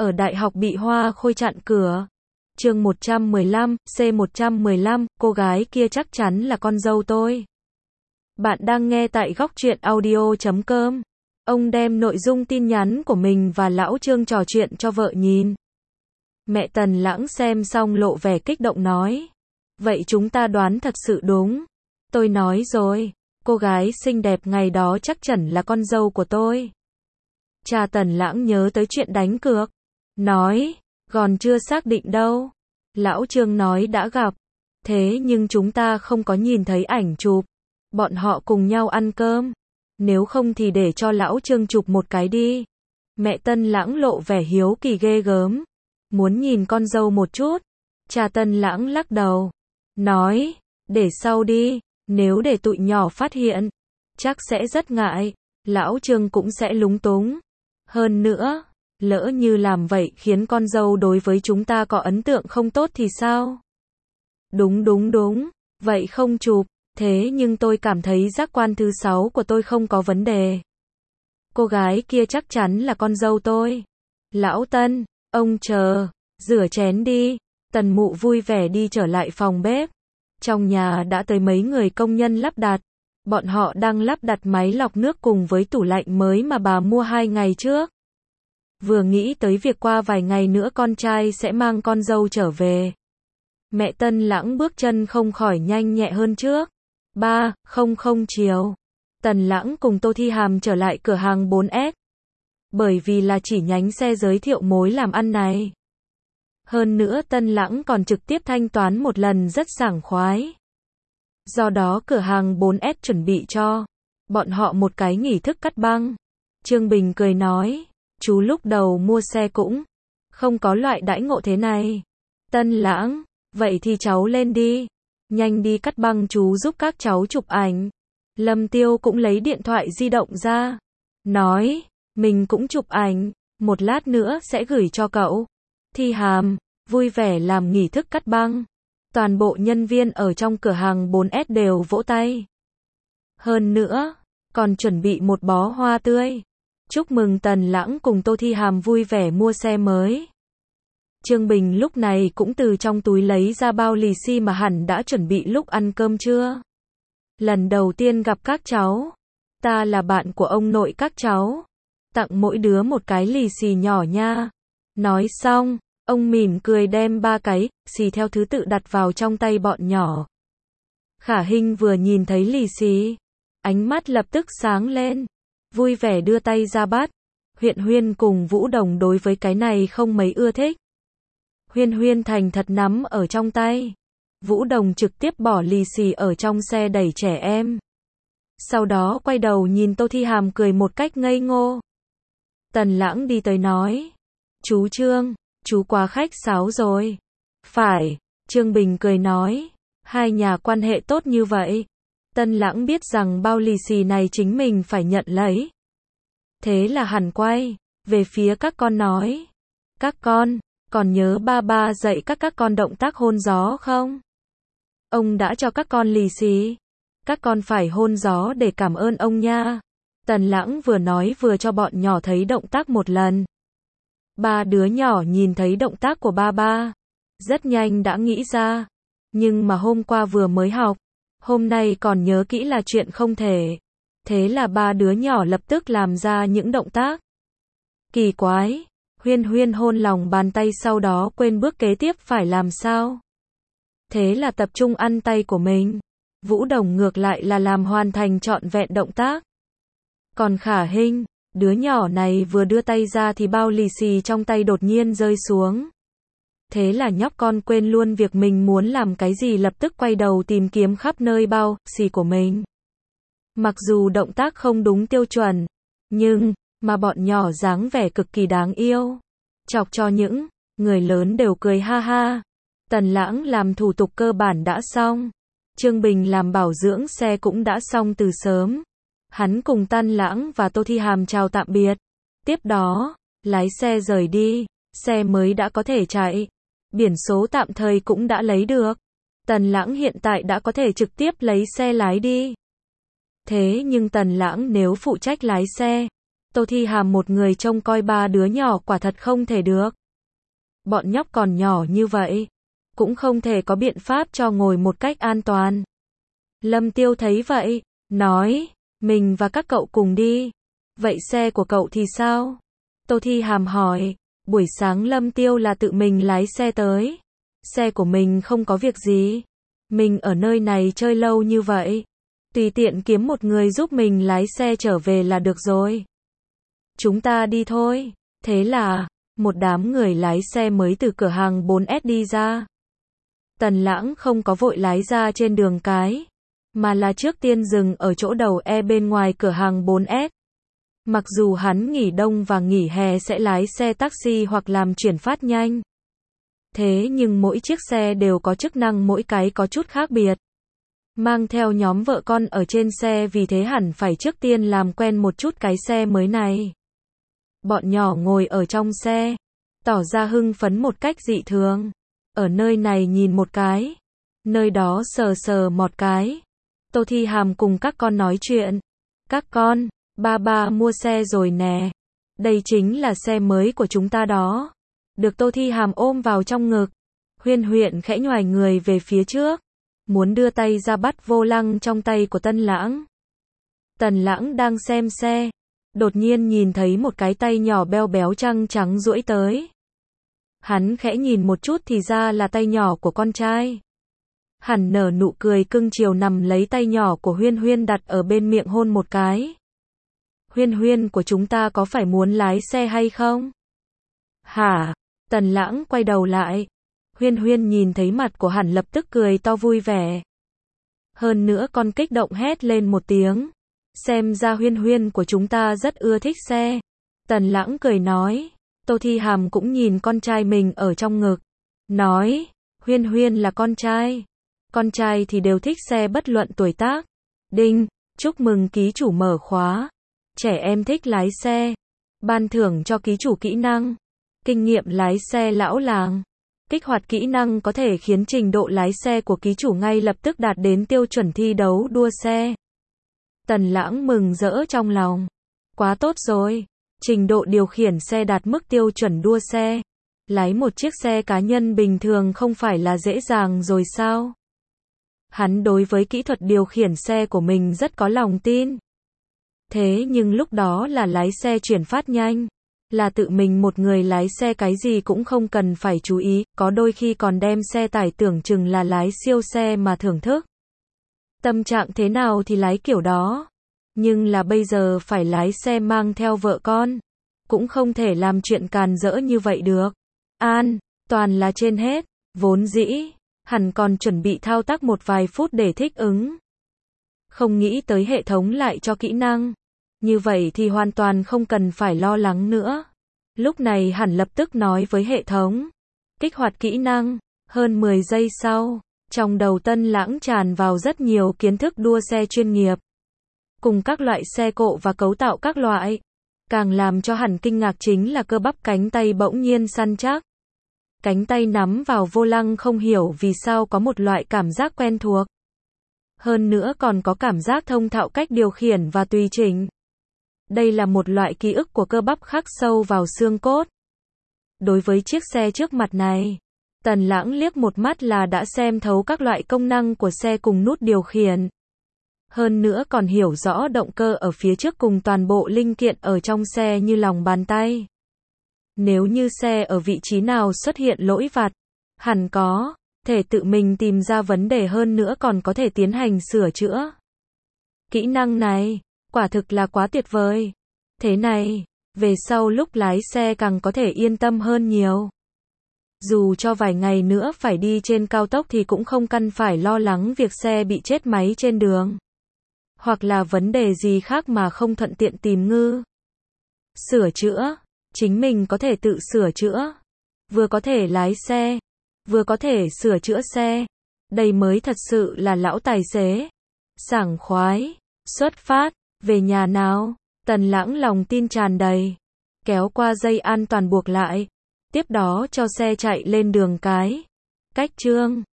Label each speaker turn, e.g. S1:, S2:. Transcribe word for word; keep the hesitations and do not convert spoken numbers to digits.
S1: ở đại học bị hoa khôi chặn cửa. Chương một trăm mười lăm, C một trăm mười lăm, cô gái kia chắc chắn là con dâu tôi. Bạn đang nghe tại góc truyện audio chấm com. Ông đem nội dung tin nhắn của mình và lão Trương trò chuyện cho vợ nhìn. Mẹ Tần Lãng xem xong lộ vẻ kích động nói. Vậy chúng ta đoán thật sự đúng. Tôi nói rồi, cô gái xinh đẹp ngày đó chắc chắn là con dâu của tôi. Cha Tần Lãng nhớ tới chuyện đánh cược. Nói, còn chưa xác định đâu. Lão Trương nói đã gặp. Thế nhưng chúng ta không có nhìn thấy ảnh chụp. Bọn họ cùng nhau ăn cơm. Nếu không thì để cho lão Trương chụp một cái đi. Mẹ Tân Lãng lộ vẻ hiếu kỳ ghê gớm. Muốn nhìn con dâu một chút. Cha Tân Lãng lắc đầu. Nói, để sau đi. Nếu để tụi nhỏ phát hiện, chắc sẽ rất ngại. Lão Trương cũng sẽ lúng túng. Hơn nữa, lỡ như làm vậy khiến con dâu đối với chúng ta có ấn tượng không tốt thì sao? Đúng đúng đúng, vậy không chụp. Thế nhưng tôi cảm thấy giác quan thứ sáu của tôi không có vấn đề. Cô gái kia chắc chắn là con dâu tôi. Lão Tân, ông chờ, rửa chén đi. Tần Mụ vui vẻ đi trở lại phòng bếp. Trong nhà đã tới mấy người công nhân lắp đặt. Bọn họ đang lắp đặt máy lọc nước cùng với tủ lạnh mới mà bà mua hai ngày trước. Vừa nghĩ tới việc qua vài ngày nữa con trai sẽ mang con dâu trở về. Mẹ Tân Lãng bước chân không khỏi nhanh nhẹ hơn trước. Ba, không không chiều. Tần Lãng cùng Tô Thi Hàm trở lại cửa hàng bốn S. Bởi vì là chỉ nhánh xe giới thiệu mối làm ăn này. Hơn nữa Tân Lãng còn trực tiếp thanh toán một lần rất sảng khoái. Do đó cửa hàng bốn S chuẩn bị cho bọn họ một cái nghi thức cắt băng. Trương Bình cười nói, chú lúc đầu mua xe cũng không có loại đãi ngộ thế này. Tân Lãng, vậy thì cháu lên đi. Nhanh đi cắt băng chú giúp các cháu chụp ảnh. Lâm Tiêu cũng lấy điện thoại di động ra. Nói, mình cũng chụp ảnh, một lát nữa sẽ gửi cho cậu. Thi Hàm, vui vẻ làm nghi thức cắt băng. Toàn bộ nhân viên ở trong cửa hàng bốn S đều vỗ tay. Hơn nữa, còn chuẩn bị một bó hoa tươi. Chúc mừng Tần Lãng cùng Tô Thi Hàm vui vẻ mua xe mới. Trương Bình lúc này cũng từ trong túi lấy ra bao lì xì mà hẳn đã chuẩn bị lúc ăn cơm trưa. Lần đầu tiên gặp các cháu. Ta là bạn của ông nội các cháu. Tặng mỗi đứa một cái lì xì nhỏ nha. Nói xong, ông mỉm cười đem ba cái xì theo thứ tự đặt vào trong tay bọn nhỏ. Khả Hinh vừa nhìn thấy lì xì, ánh mắt lập tức sáng lên, vui vẻ đưa tay ra bắt. Huyện Huyên cùng Vũ Đồng đối với cái này không mấy ưa thích. Huyên Huyên thành thật nắm ở trong tay. Vũ Đồng trực tiếp bỏ lì xì ở trong xe đẩy trẻ em. Sau đó quay đầu nhìn Tô Thi Hàm cười một cách ngây ngô. Tần Lãng đi tới nói, chú Trương, chú quá khách sáo rồi. Phải, Trương Bình cười nói, hai nhà quan hệ tốt như vậy. Tân Lãng biết rằng bao lì xì này chính mình phải nhận lấy. Thế là hẳn quay về phía các con nói, các con, còn nhớ ba ba dạy các các con động tác hôn gió không? Ông đã cho các con lì xì. Các con phải hôn gió để cảm ơn ông nha. Tần Lãng vừa nói vừa cho bọn nhỏ thấy động tác một lần. Ba đứa nhỏ nhìn thấy động tác của ba ba. Rất nhanh đã nghĩ ra. Nhưng mà hôm qua vừa mới học. Hôm nay còn nhớ kỹ là chuyện không thể. Thế là ba đứa nhỏ lập tức làm ra những động tác. Kỳ quái. Huyên Huyên hôn lòng bàn tay sau đó quên bước kế tiếp phải làm sao. Thế là tập trung ăn tay của mình. Vũ Đồng ngược lại là làm hoàn thành trọn vẹn động tác. Còn Khả Hinh, đứa nhỏ này vừa đưa tay ra thì bao lì xì trong tay đột nhiên rơi xuống. Thế là nhóc con quên luôn việc mình muốn làm cái gì, lập tức quay đầu tìm kiếm khắp nơi bao xì của mình. Mặc dù động tác không đúng tiêu chuẩn, nhưng mà bọn nhỏ dáng vẻ cực kỳ đáng yêu. Chọc cho những người lớn đều cười ha ha. Tần Lãng làm thủ tục cơ bản đã xong. Trương Bình làm bảo dưỡng xe cũng đã xong từ sớm. Hắn cùng Tân Lãng và Tô Thi Hàm chào tạm biệt. Tiếp đó, lái xe rời đi. Xe mới đã có thể chạy. Biển số tạm thời cũng đã lấy được. Tần Lãng hiện tại đã có thể trực tiếp lấy xe lái đi. Thế nhưng Tần Lãng nếu phụ trách lái xe, Tô Thi Hàm một người trông coi ba đứa nhỏ quả thật không thể được. Bọn nhóc còn nhỏ như vậy, cũng không thể có biện pháp cho ngồi một cách an toàn. Lâm Tiêu thấy vậy, nói, mình và các cậu cùng đi. Vậy xe của cậu thì sao? Tô Thi Hàm hỏi, buổi sáng Lâm Tiêu là tự mình lái xe tới. Xe của mình không có việc gì. Mình ở nơi này chơi lâu như vậy. Tùy tiện kiếm một người giúp mình lái xe trở về là được rồi. Chúng ta đi thôi. Thế là, một đám người lái xe mới từ cửa hàng bốn S đi ra. Tần Lãng không có vội lái ra trên đường cái, mà là trước tiên dừng ở chỗ đầu E bên ngoài cửa hàng bốn S. Mặc dù hắn nghỉ đông và nghỉ hè sẽ lái xe taxi hoặc làm chuyển phát nhanh. Thế nhưng mỗi chiếc xe đều có chức năng mỗi cái có chút khác biệt. Mang theo nhóm vợ con ở trên xe vì thế hẳn phải trước tiên làm quen một chút cái xe mới này. Bọn nhỏ ngồi ở trong xe, tỏ ra hưng phấn một cách dị thường. Ở nơi này nhìn một cái, nơi đó sờ sờ một cái. Tô Thi Hàm cùng các con nói chuyện. Các con, ba ba mua xe rồi nè. Đây chính là xe mới của chúng ta đó. Được Tô Thi Hàm ôm vào trong ngực. Huyên Huyên khẽ nhoài người về phía trước, muốn đưa tay ra bắt vô lăng trong tay của Tân Lãng. Tần Lãng đang xem xe, đột nhiên nhìn thấy một cái tay nhỏ beo béo trắng trắng duỗi tới. Hắn khẽ nhìn một chút thì ra là tay nhỏ của con trai. Hắn nở nụ cười cưng chiều nằm lấy tay nhỏ của Huyên Huyên đặt ở bên miệng hôn một cái. Huyên Huyên của chúng ta có phải muốn lái xe hay không? Hả? Tần Lãng quay đầu lại. Huyên Huyên nhìn thấy mặt của hắn lập tức cười to vui vẻ. Hơn nữa còn kích động hét lên một tiếng. Xem ra Huyên Huyên của chúng ta rất ưa thích xe. Tần Lãng cười nói. Tô Thi Hàm cũng nhìn con trai mình ở trong ngực. Nói, Huyên Huyên là con trai. Con trai thì đều thích xe bất luận tuổi tác. Đinh, chúc mừng ký chủ mở khóa. Trẻ em thích lái xe. Ban thưởng cho ký chủ kỹ năng. Kinh nghiệm lái xe lão làng. Kích hoạt kỹ năng có thể khiến trình độ lái xe của ký chủ ngay lập tức đạt đến tiêu chuẩn thi đấu đua xe. Tần Lãng mừng rỡ trong lòng. Quá tốt rồi. Trình độ điều khiển xe đạt mức tiêu chuẩn đua xe. Lái một chiếc xe cá nhân bình thường không phải là dễ dàng rồi sao? Hắn đối với kỹ thuật điều khiển xe của mình rất có lòng tin. Thế nhưng lúc đó là lái xe chuyển phát nhanh. Là tự mình một người lái xe cái gì cũng không cần phải chú ý, có đôi khi còn đem xe tải tưởng chừng là lái siêu xe mà thưởng thức. Tâm trạng thế nào thì lái kiểu đó. Nhưng là bây giờ phải lái xe mang theo vợ con. Cũng không thể làm chuyện càn rỡ như vậy được. An, toàn là trên hết. Vốn dĩ, hẳn còn chuẩn bị thao tác một vài phút để thích ứng. Không nghĩ tới hệ thống lại cho kỹ năng. Như vậy thì hoàn toàn không cần phải lo lắng nữa. Lúc này hẳn lập tức nói với hệ thống. Kích hoạt kỹ năng. Hơn mười giây sau, trong đầu Tân Lãng tràn vào rất nhiều kiến thức đua xe chuyên nghiệp. Cùng các loại xe cộ và cấu tạo các loại. Càng làm cho hẳn kinh ngạc chính là cơ bắp cánh tay bỗng nhiên săn chắc. Cánh tay nắm vào vô lăng không hiểu vì sao có một loại cảm giác quen thuộc. Hơn nữa còn có cảm giác thông thạo cách điều khiển và tùy chỉnh. Đây là một loại ký ức của cơ bắp khắc sâu vào xương cốt. Đối với chiếc xe trước mặt này, Tần Lãng liếc một mắt là đã xem thấu các loại công năng của xe cùng nút điều khiển. Hơn nữa còn hiểu rõ động cơ ở phía trước cùng toàn bộ linh kiện ở trong xe như lòng bàn tay. Nếu như xe ở vị trí nào xuất hiện lỗi vặt, hẳn có thể tự mình tìm ra vấn đề, hơn nữa còn có thể tiến hành sửa chữa. Kỹ năng này, quả thực là quá tuyệt vời. Thế này, về sau lúc lái xe càng có thể yên tâm hơn nhiều. Dù cho vài ngày nữa phải đi trên cao tốc thì cũng không cần phải lo lắng việc xe bị chết máy trên đường. Hoặc là vấn đề gì khác mà không thuận tiện tìm ngư. Sửa chữa. Chính mình có thể tự sửa chữa. Vừa có thể lái xe, vừa có thể sửa chữa xe. Đây mới thật sự là lão tài xế. Sảng khoái. Xuất phát. Về nhà nào. Tần Lãng lòng tin tràn đầy. Kéo qua dây an toàn buộc lại. Tiếp đó cho xe chạy lên đường cái. Cách chương